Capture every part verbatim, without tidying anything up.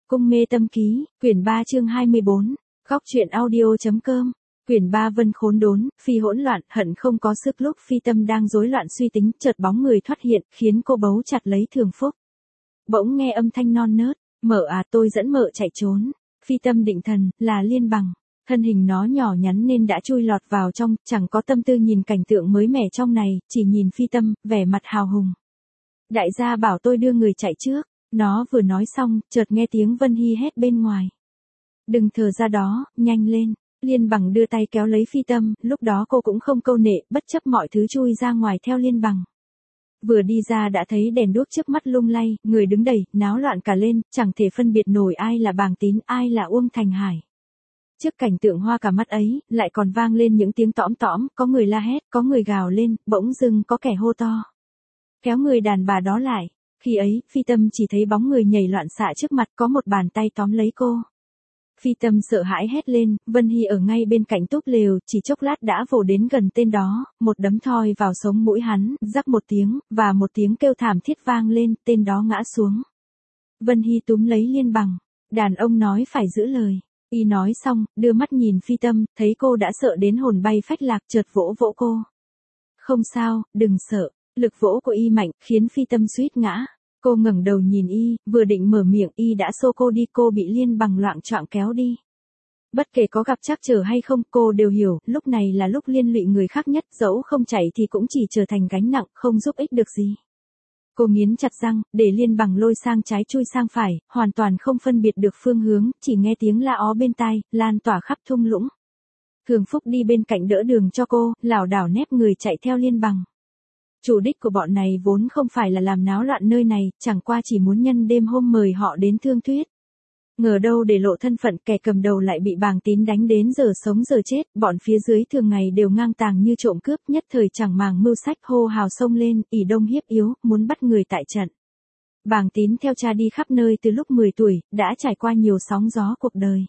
Cung mê tâm ký, quyển ba chương hai mươi bốn, góc truyện audio.com, quyển ba Vân khốn đốn, phi hỗn loạn, hận không có sức. Lúc Phi Tâm đang rối loạn suy tính, chợt bóng người thoát hiện, khiến cô bấu chặt lấy Thường Phúc. Bỗng nghe âm thanh non nớt, "Mợ à, tôi dẫn mợ chạy trốn." Phi Tâm định thần, là Liên Bằng. Thân hình nó nhỏ nhắn nên đã chui lọt vào trong, chẳng có tâm tư nhìn cảnh tượng mới mẻ trong này, chỉ nhìn Phi Tâm, vẻ mặt hào hùng. "Đại gia bảo tôi đưa người chạy trước." Nó vừa nói xong, chợt nghe tiếng Vân Hy hét bên ngoài. "Đừng thờ ra đó, nhanh lên." Liên Bằng đưa tay kéo lấy Phi Tâm, lúc đó cô cũng không câu nệ, bất chấp mọi thứ chui ra ngoài theo Liên Bằng. Vừa đi ra đã thấy đèn đuốc trước mắt lung lay, người đứng đầy, náo loạn cả lên, chẳng thể phân biệt nổi ai là Bàng Tín, ai là Uông Thành Hải. Trước cảnh tượng hoa cả mắt ấy, lại còn vang lên những tiếng tõm tõm, có người la hét, có người gào lên, bỗng dưng có kẻ hô to: "Kéo người đàn bà đó lại." Khi ấy, Phi Tâm chỉ thấy bóng người nhảy loạn xạ trước mặt, có một bàn tay tóm lấy cô. Phi Tâm sợ hãi hét lên, Vân Hy ở ngay bên cạnh túp lều, chỉ chốc lát đã vồ đến gần tên đó, một đấm thoi vào sống mũi hắn, rắc một tiếng, và một tiếng kêu thảm thiết vang lên, tên đó ngã xuống. Vân Hy túm lấy Liên Bằng, "Đàn ông nói phải giữ lời." Y nói xong, đưa mắt nhìn Phi Tâm, thấy cô đã sợ đến hồn bay phách lạc, chợt vỗ vỗ cô. "Không sao, đừng sợ." Lực vỗ của Y mạnh, khiến Phi Tâm suýt ngã. Cô ngẩng đầu nhìn Y, vừa định mở miệng, Y đã xô cô đi, cô bị Liên Bằng loạng choạng kéo đi. Bất kể có gặp trắc trở hay không, cô đều hiểu, lúc này là lúc liên lụy người khác nhất, dẫu không chạy thì cũng chỉ trở thành gánh nặng, không giúp ích được gì. Cô nghiến chặt răng, để Liên Bằng lôi sang trái chui sang phải, hoàn toàn không phân biệt được phương hướng, chỉ nghe tiếng la ó bên tai, lan tỏa khắp thung lũng. Thường Phúc đi bên cạnh đỡ đường cho cô, lảo đảo nép người chạy theo Liên Bằng. Chủ đích của bọn này vốn không phải là làm náo loạn nơi này, chẳng qua chỉ muốn nhân đêm hôm mời họ đến thương thuyết. Ngờ đâu để lộ thân phận, kẻ cầm đầu lại bị Bàng Tín đánh đến giờ sống giờ chết, bọn phía dưới thường ngày đều ngang tàng như trộm cướp, nhất thời chẳng màng mưu sách, hô hào xông lên, ỷ đông hiếp yếu, muốn bắt người tại trận. Bàng Tín theo cha đi khắp nơi từ lúc mười tuổi, đã trải qua nhiều sóng gió cuộc đời.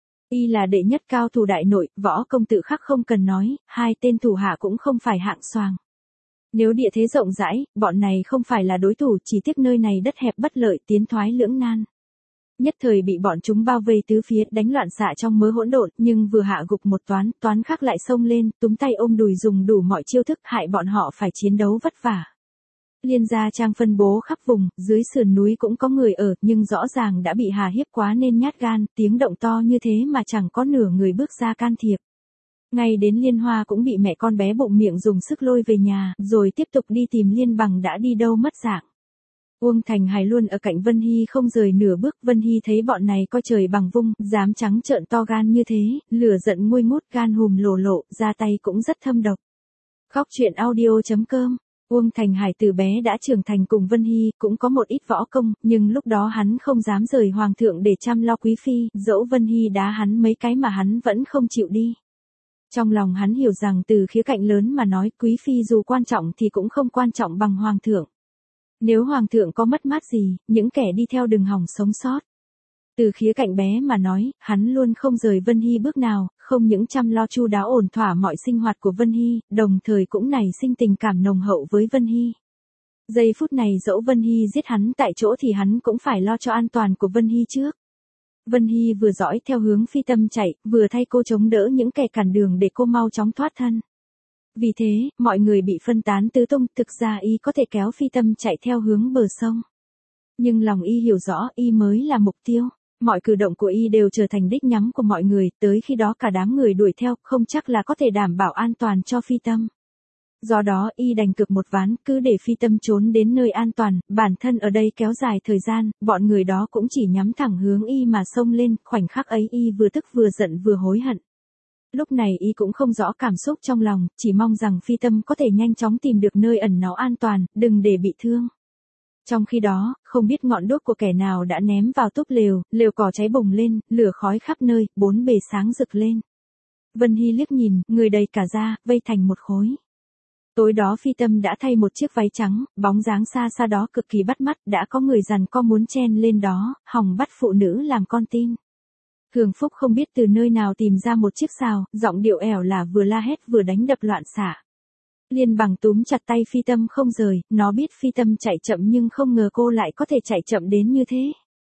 Y là đệ nhất cao thủ đại nội, võ công tự khắc không cần nói, hai tên thủ hạ cũng không phải hạng xoàng. Nếu địa thế rộng rãi, bọn này không phải là đối thủ, chỉ tiếc nơi này đất hẹp bất lợi, tiến thoái lưỡng nan. Nhất thời bị bọn chúng bao vây tứ phía, đánh loạn xạ trong mớ hỗn độn, nhưng vừa hạ gục một toán, toán khác lại xông lên, túm tay ôm đùi dùng đủ mọi chiêu thức, hại bọn họ phải chiến đấu vất vả. Liên gia trang phân bố khắp vùng, dưới sườn núi cũng có người ở, nhưng rõ ràng đã bị hà hiếp quá nên nhát gan, tiếng động to như thế mà chẳng có nửa người bước ra can thiệp. Ngay đến Liên Hoa cũng bị mẹ con bé bụng miệng dùng sức lôi về nhà, rồi tiếp tục đi tìm Liên Bằng đã đi đâu mất dạng. Uông Thành Hải luôn ở cạnh Vân Hy không rời nửa bước. Vân Hy thấy bọn này coi trời bằng vung, dám trắng trợn to gan như thế, lửa giận nguôi ngút, gan hùm lồ lộ, ra tay cũng rất thâm độc. Góc truyện audio.com. Uông Thành Hải từ bé đã trưởng thành cùng Vân Hy, cũng có một ít võ công, nhưng lúc đó hắn không dám rời hoàng thượng để chăm lo quý phi, dẫu Vân Hy đá hắn mấy cái mà hắn vẫn không chịu đi. Trong lòng hắn hiểu rằng từ khía cạnh lớn mà nói, quý phi dù quan trọng thì cũng không quan trọng bằng hoàng thượng. Nếu hoàng thượng có mất mát gì, những kẻ đi theo đừng hòng sống sót. Từ khía cạnh bé mà nói, hắn luôn không rời Vân Hy bước nào, không những chăm lo chu đáo ổn thỏa mọi sinh hoạt của Vân Hy, đồng thời cũng nảy sinh tình cảm nồng hậu với Vân Hy. Giây phút này dẫu Vân Hy giết hắn tại chỗ thì hắn cũng phải lo cho an toàn của Vân Hy trước. Vân Hy vừa dõi theo hướng Phi Tâm chạy, vừa thay cô chống đỡ những kẻ cản đường để cô mau chóng thoát thân. Vì thế, mọi người bị phân tán tứ tung, thực ra Y có thể kéo Phi Tâm chạy theo hướng bờ sông. Nhưng lòng Y hiểu rõ, Y mới là mục tiêu. Mọi cử động của Y đều trở thành đích nhắm của mọi người, tới khi đó cả đám người đuổi theo, không chắc là có thể đảm bảo an toàn cho Phi Tâm. Do đó Y đành cược một ván, cứ để Phi Tâm trốn đến nơi an toàn, bản thân ở đây kéo dài thời gian, bọn người đó cũng chỉ nhắm thẳng hướng Y mà xông lên, khoảnh khắc ấy Y vừa tức vừa giận vừa hối hận. Lúc này Y cũng không rõ cảm xúc trong lòng, chỉ mong rằng Phi Tâm có thể nhanh chóng tìm được nơi ẩn náu an toàn, đừng để bị thương. Trong khi đó, không biết ngọn đuốc của kẻ nào đã ném vào túp lều, lều cỏ cháy bùng lên, lửa khói khắp nơi, bốn bề sáng rực lên. Vân Hy liếc nhìn, người đầy cả ra, vây thành một khối. Tối đó Phi Tâm đã thay một chiếc váy trắng, bóng dáng xa xa đó cực kỳ bắt mắt, đã có người giằng co muốn chen lên đó, hòng bắt phụ nữ làm con tin. Thường Phúc không biết từ nơi nào tìm ra một chiếc sào, giọng điệu ẻo là vừa la hét vừa đánh đập loạn xạ. Liên Bằng túm chặt tay Phi Tâm không rời, nó biết Phi Tâm chạy chậm nhưng không ngờ cô lại có thể chạy chậm đến như thế.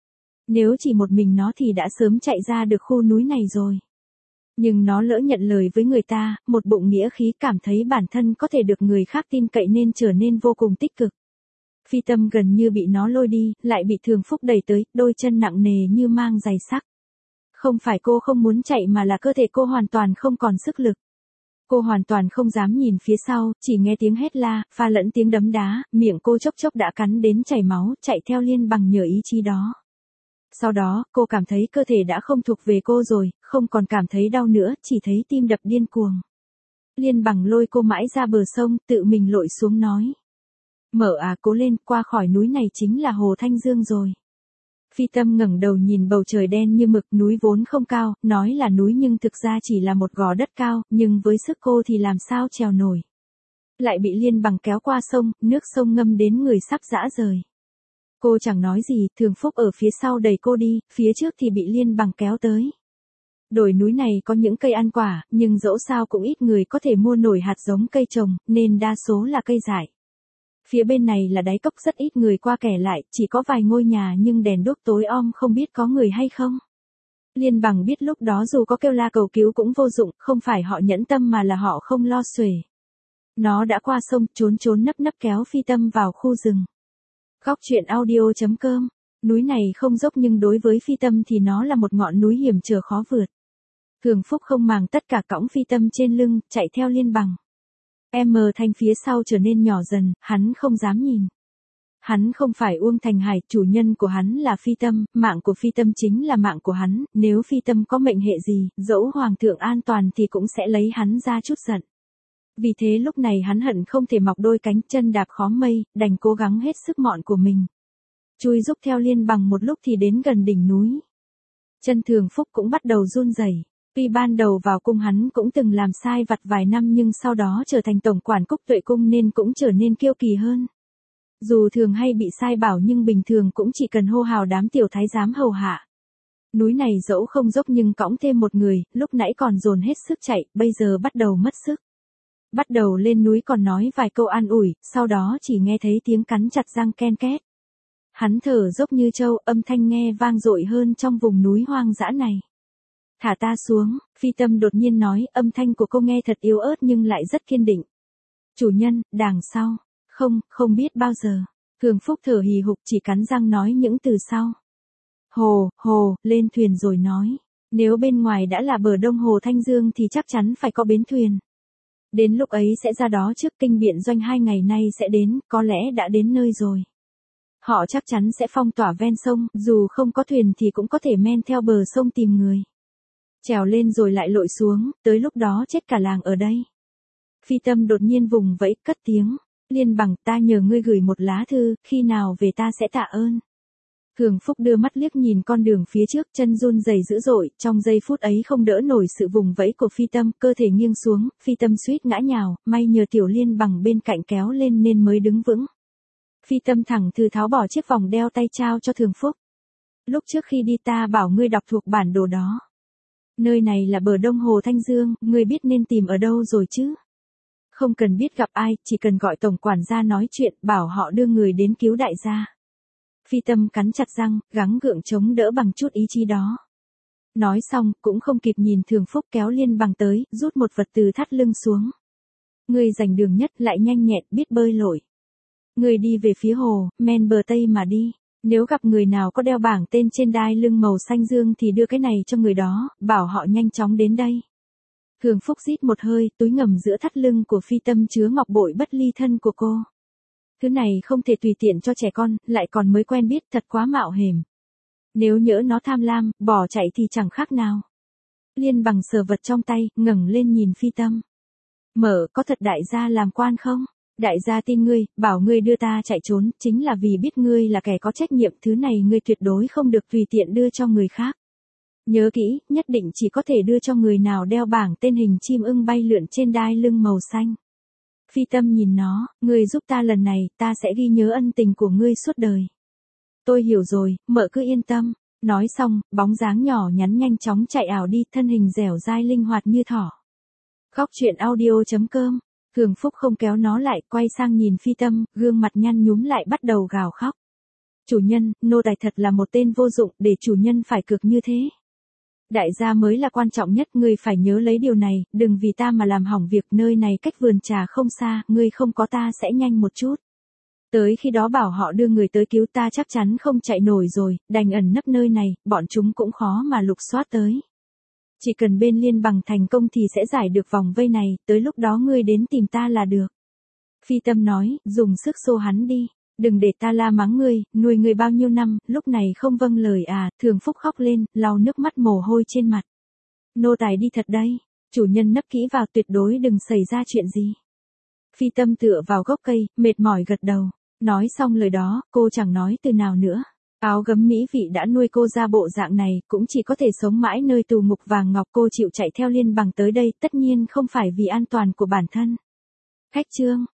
Nếu chỉ một mình nó thì đã sớm chạy ra được khu núi này rồi. Nhưng nó lỡ nhận lời với người ta, một bụng nghĩa khí, cảm thấy bản thân có thể được người khác tin cậy nên trở nên vô cùng tích cực. Phi Tâm gần như bị nó lôi đi, lại bị Thường Phúc đẩy tới, đôi chân nặng nề như mang giày sắt. Không phải cô không muốn chạy mà là cơ thể cô hoàn toàn không còn sức lực. Cô hoàn toàn không dám nhìn phía sau, chỉ nghe tiếng hét la, pha lẫn tiếng đấm đá, miệng cô chốc chốc đã cắn đến chảy máu, chạy theo Liên Bằng nhờ ý chí đó. Sau đó, cô cảm thấy cơ thể đã không thuộc về cô rồi, không còn cảm thấy đau nữa, chỉ thấy tim đập điên cuồng. Liên Bằng lôi cô mãi ra bờ sông, tự mình lội xuống nói. Mở à, cố lên, qua khỏi núi này chính là Hồ Thanh Dương rồi. Phi Tâm ngẩng đầu nhìn bầu trời đen như mực, núi vốn không cao, nói là núi nhưng thực ra chỉ là một gò đất cao, nhưng với sức cô thì làm sao trèo nổi. Lại bị Liên Bằng kéo qua sông, nước sông ngâm đến người sắp rã rời. Cô chẳng nói gì, Thường Phúc ở phía sau đẩy cô đi, phía trước thì bị Liên Bằng kéo tới. Đồi núi này có những cây ăn quả, nhưng dẫu sao cũng ít người có thể mua nổi hạt giống cây trồng, nên đa số là cây dại. Phía bên này là đáy cốc, rất ít người qua kẻ lại, chỉ có vài ngôi nhà nhưng đèn đuốc tối om, không biết có người hay không. Liên Bằng biết lúc đó dù có kêu la cầu cứu cũng vô dụng, không phải họ nhẫn tâm mà là họ không lo xuể. Nó đã qua sông, trốn trốn nấp nấp kéo Phi Tâm vào khu rừng. Góc truyện audio chấm com. Núi này không dốc nhưng đối với Phi Tâm thì nó là một ngọn núi hiểm trở khó vượt. Thường Phúc không màng tất cả cõng Phi Tâm trên lưng, chạy theo Liên Bằng. Em mờ Thanh phía sau trở nên nhỏ dần, hắn không dám nhìn. Hắn không phải Uông Thành Hải, chủ nhân của hắn là Phi Tâm, mạng của Phi Tâm chính là mạng của hắn, nếu Phi Tâm có mệnh hệ gì, dẫu Hoàng thượng an toàn thì cũng sẽ lấy hắn ra chút giận. Vì thế lúc này hắn hận không thể mọc đôi cánh, chân đạp khóm mây, đành cố gắng hết sức mọn của mình. Chui giúp theo Liên Bằng một lúc thì đến gần đỉnh núi. Chân Thường Phúc cũng bắt đầu run rẩy. Tuy ban đầu vào cung hắn cũng từng làm sai vặt vài năm nhưng sau đó trở thành tổng quản Cúc Tuệ Cung nên cũng trở nên kiêu kỳ hơn. Dù thường hay bị sai bảo nhưng bình thường cũng chỉ cần hô hào đám tiểu thái giám hầu hạ. Núi này dẫu không dốc nhưng cõng thêm một người, lúc nãy còn dồn hết sức chạy, bây giờ bắt đầu mất sức. Bắt đầu lên núi còn nói vài câu an ủi, sau đó chỉ nghe thấy tiếng cắn chặt răng ken két. Hắn thở dốc như trâu, âm thanh nghe vang dội hơn trong vùng núi hoang dã này. Thả ta xuống, Phi Tâm đột nhiên nói, âm thanh của cô nghe thật yếu ớt nhưng lại rất kiên định. Chủ nhân, đằng sau. Không, không biết bao giờ. Thường Phúc thở hì hục chỉ cắn răng nói những từ sau. Hồ, hồ, lên thuyền rồi nói. Nếu bên ngoài đã là bờ đông hồ Thanh Dương thì chắc chắn phải có bến thuyền. Đến lúc ấy sẽ ra đó trước, kinh biện doanh hai ngày nay sẽ đến, có lẽ đã đến nơi rồi. Họ chắc chắn sẽ phong tỏa ven sông, dù không có thuyền thì cũng có thể men theo bờ sông tìm người. Trèo lên rồi lại lội xuống, tới lúc đó chết cả làng ở đây. Phi Tâm đột nhiên vùng vẫy, cất tiếng. Liên Bằng, ta nhờ ngươi gửi một lá thư, khi nào về ta sẽ tạ ơn. Thường Phúc đưa mắt liếc nhìn con đường phía trước, chân run rẩy dữ dội, trong giây phút ấy không đỡ nổi sự vùng vẫy của Phi Tâm, cơ thể nghiêng xuống, Phi Tâm suýt ngã nhào, may nhờ tiểu Liên Bằng bên cạnh kéo lên nên mới đứng vững. Phi Tâm thẳng thừ tháo bỏ chiếc vòng đeo tay trao cho Thường Phúc. Lúc trước khi đi ta bảo ngươi đọc thuộc bản đồ đó. Nơi này là bờ đông hồ Thanh Dương, ngươi biết nên tìm ở đâu rồi chứ? Không cần biết gặp ai, chỉ cần gọi tổng quản gia nói chuyện, bảo họ đưa người đến cứu đại gia. Phi Tâm cắn chặt răng, gắng gượng chống đỡ bằng chút ý chí đó. Nói xong, cũng không kịp nhìn Thường Phúc kéo Liên Bằng tới, rút một vật từ thắt lưng xuống. Ngươi rành đường nhất, lại nhanh nhẹn, biết bơi lội. Ngươi đi về phía hồ, men bờ tây mà đi. Nếu gặp người nào có đeo bảng tên trên đai lưng màu xanh dương thì đưa cái này cho người đó, bảo họ nhanh chóng đến đây. Thường Phúc rít một hơi, túi ngầm giữa thắt lưng của Phi Tâm chứa ngọc bội bất ly thân của cô. Thứ này không thể tùy tiện cho trẻ con, lại còn mới quen biết, thật quá mạo hiểm. Nếu nhỡ nó tham lam, bỏ chạy thì chẳng khác nào. Liên Bằng sờ vật trong tay, ngẩng lên nhìn Phi Tâm. Mở, có thật đại gia làm quan không? Đại gia tin ngươi, bảo ngươi đưa ta chạy trốn, chính là vì biết ngươi là kẻ có trách nhiệm, thứ này ngươi tuyệt đối không được tùy tiện đưa cho người khác. Nhớ kỹ, nhất định chỉ có thể đưa cho người nào đeo bảng tên hình chim ưng bay lượn trên đai lưng màu xanh. Phi Tâm nhìn nó, ngươi giúp ta lần này, ta sẽ ghi nhớ ân tình của ngươi suốt đời. Tôi hiểu rồi, mợ cứ yên tâm. Nói xong, bóng dáng nhỏ nhắn nhanh chóng chạy ảo đi, thân hình dẻo dai linh hoạt như thỏ. Góc truyện audio chấm com. Thường Phúc không kéo nó lại, quay sang nhìn Phi Tâm, gương mặt nhăn nhúm lại bắt đầu gào khóc. Chủ nhân, nô tài thật là một tên vô dụng, để chủ nhân phải cực như thế. Đại gia mới là quan trọng nhất, ngươi phải nhớ lấy điều này, đừng vì ta mà làm hỏng việc, nơi này cách vườn trà không xa, ngươi không có ta sẽ nhanh một chút. Tới khi đó bảo họ đưa người tới cứu ta, chắc chắn không chạy nổi rồi, đành ẩn nấp nơi này, bọn chúng cũng khó mà lục soát tới. Chỉ cần bên Liên Bằng thành công thì sẽ giải được vòng vây này, tới lúc đó ngươi đến tìm ta là được. Phi Tâm nói, dùng sức xô hắn đi, đừng để ta la mắng ngươi, nuôi ngươi bao nhiêu năm, lúc này không vâng lời à, Thường Phúc khóc lên, lau nước mắt mồ hôi trên mặt. Nô tài đi thật đây, chủ nhân nấp kỹ vào, tuyệt đối đừng xảy ra chuyện gì. Phi Tâm tựa vào gốc cây, mệt mỏi gật đầu, nói xong lời đó, cô chẳng nói từ nào nữa. Áo gấm mỹ vị đã nuôi cô ra bộ dạng này, cũng chỉ có thể sống mãi nơi tù ngục vàng ngọc, cô chịu chạy theo Liên Bằng tới đây, tất nhiên không phải vì an toàn của bản thân. Khách trương.